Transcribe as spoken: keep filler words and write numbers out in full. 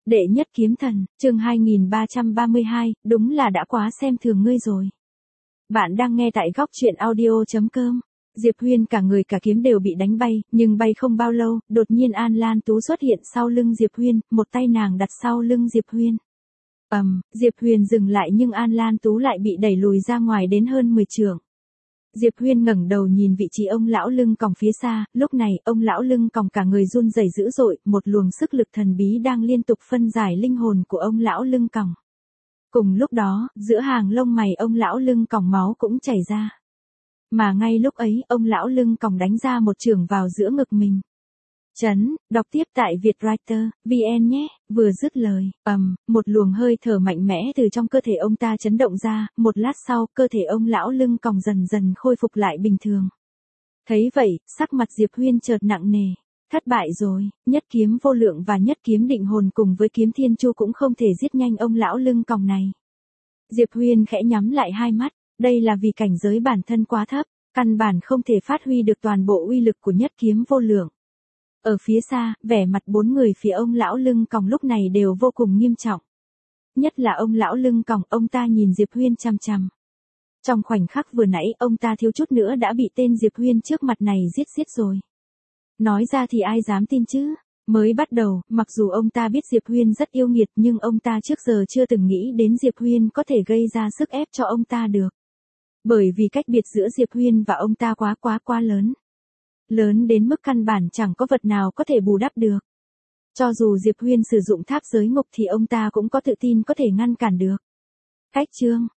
Đệ nhất kiếm thần, chương hai nghìn ba trăm ba mươi hai, đúng là đã quá xem thường ngươi rồi. Bạn đang nghe tại góc truyện audio chấm com. Diệp Huyên cả người cả kiếm đều bị đánh bay, nhưng bay không bao lâu, đột nhiên An Lan Tú xuất hiện sau lưng Diệp Huyên, một tay nàng đặt sau lưng Diệp Huyên. Ầm, um, Diệp Huyên dừng lại nhưng An Lan Tú lại bị đẩy lùi ra ngoài đến hơn mười trượng. Diệp Huyên ngẩng đầu nhìn vị trí ông lão lưng còng phía xa, lúc này, ông lão lưng còng cả người run rẩy dữ dội, một luồng sức lực thần bí đang liên tục phân giải linh hồn của ông lão lưng còng. Cùng lúc đó, giữa hàng lông mày ông lão lưng còng máu cũng chảy ra. Mà ngay lúc ấy, ông lão lưng còng đánh ra một chưởng vào giữa ngực mình. Chấn, đọc tiếp tại Vietwriter, vn nhé, vừa dứt lời, ầm, um, một luồng hơi thở mạnh mẽ từ trong cơ thể ông ta chấn động ra, một lát sau, cơ thể ông lão lưng còng dần dần khôi phục lại bình thường. Thấy vậy, sắc mặt Diệp Huyên chợt nặng nề, thất bại rồi, nhất kiếm vô lượng và nhất kiếm định hồn cùng với kiếm thiên chu cũng không thể giết nhanh ông lão lưng còng này. Diệp Huyên khẽ nhắm lại hai mắt, đây là vì cảnh giới bản thân quá thấp, căn bản không thể phát huy được toàn bộ uy lực của nhất kiếm vô lượng. Ở phía xa, vẻ mặt bốn người phía ông lão lưng còng lúc này đều vô cùng nghiêm trọng. Nhất là ông lão lưng còng, ông ta nhìn Diệp Huyên chằm chằm. Trong khoảnh khắc vừa nãy, ông ta thiếu chút nữa đã bị tên Diệp Huyên trước mặt này giết giết rồi. Nói ra thì ai dám tin chứ? Mới bắt đầu, mặc dù ông ta biết Diệp Huyên rất yêu nghiệt nhưng ông ta trước giờ chưa từng nghĩ đến Diệp Huyên có thể gây ra sức ép cho ông ta được. Bởi vì cách biệt giữa Diệp Huyên và ông ta quá quá quá lớn. Lớn đến mức căn bản chẳng có vật nào có thể bù đắp được. Cho dù Diệp Huyên sử dụng tháp giới ngục thì ông ta cũng có tự tin có thể ngăn cản được. Cách chương,